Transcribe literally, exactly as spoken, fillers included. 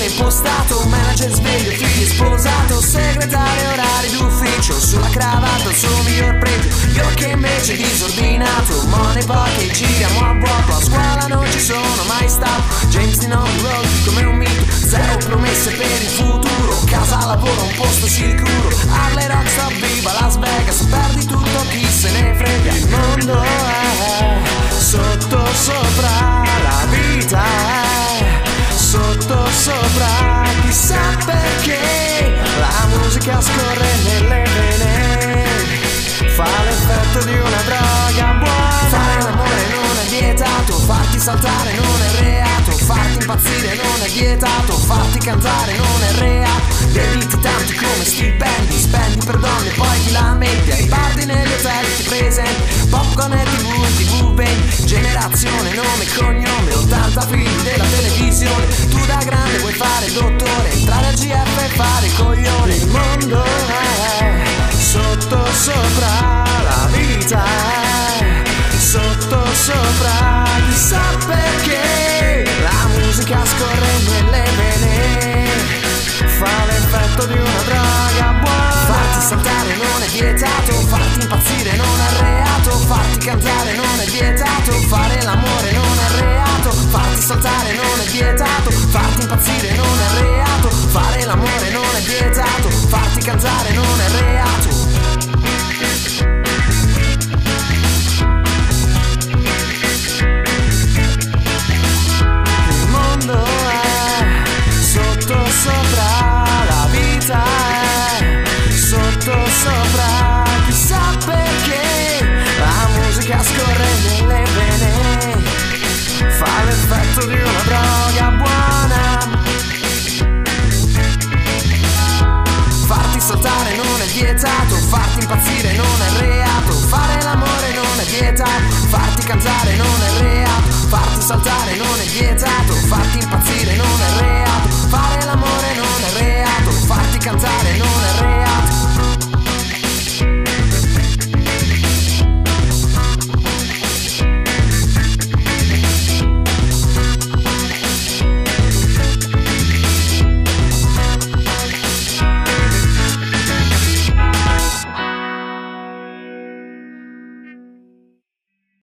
impostato, manager sveglio, figli sposato, segretario, orari d'ufficio, sulla cravatta il suo miglior pregio. Io che invece disordinato, money poche, giriamo a vuoto, a scuola non ci sono mai stato. James Dean on the road come un mito, zero promesse per il futuro, casa, lavoro, un posto sicuro, Harley, Rockstar, viva Las Vegas, perdi tutto, chi se ne frega. Il mondo è sotto sopra, la vita è sotto sopra, chissà perché la musica scorre nelle vene, fa l'effetto di una droga buona. Fare l'amore non è vietato, farti saltare non è reato, farti impazzire non è vietato, farti cantare non è reato. Debiti tanti come stipendi, spendi per donne poi ti lamenti, ai bardi negli hotel ti presenti, popcorn e tv e tv venti, generazione, nome e cognome, ottanta figli della televisione. Tu da grande vuoi fare il dottore, entrare al G F e fare il coglione. Il mondo è sotto sopra, la vita è sotto sopra, chissà perché la musica scorre nelle vene, fa l'effetto di una droga buona. Farti saltare non è vietato, farti impazzire non è reato, farti cantare non è vietato, fare l'amore non è reato, farti saltare non è vietato, farti impazzire non è reato, fare l'amore non è vietato, farti cantare non